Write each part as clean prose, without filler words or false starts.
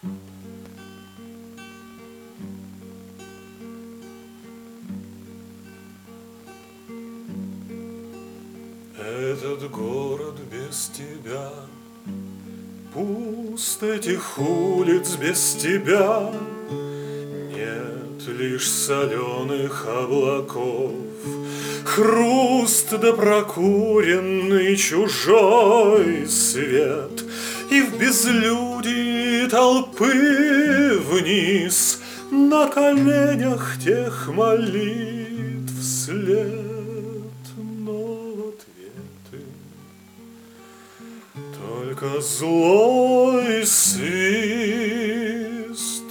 Этот город без тебя пуст, этих улиц без тебя нет лишь соленых облаков, хруст да прокуренный чужой свет, и в безлюдии толпы вниз на коленях тех молитв след. Только злой свист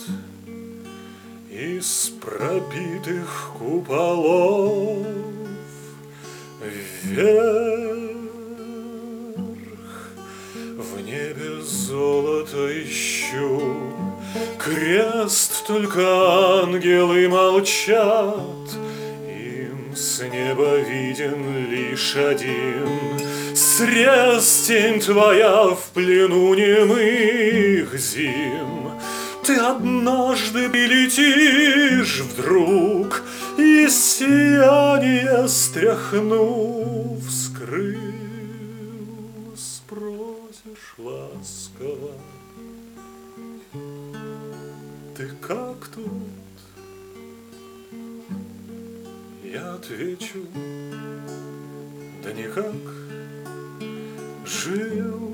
из пробитых куполов вверх. В небе золото ищу, крест, только ангелы молчат, им с неба виден лишь один срез, тень твоя в плену немых зим. Ты однажды прилетишь вдруг, и сияние стряхнув скрылось, спросишь ласково: ты как тут? Я отвечу: да никак, жил.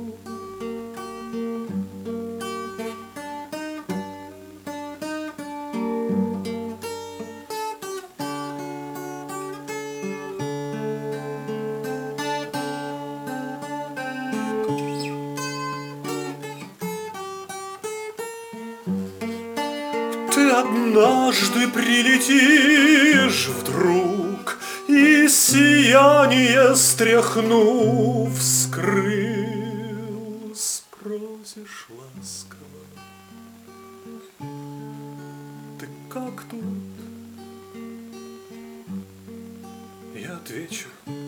Ты однажды прилетишь вдруг, и сияние стряхнув скрыл, спросишь ласково: ты как тут? Я отвечу: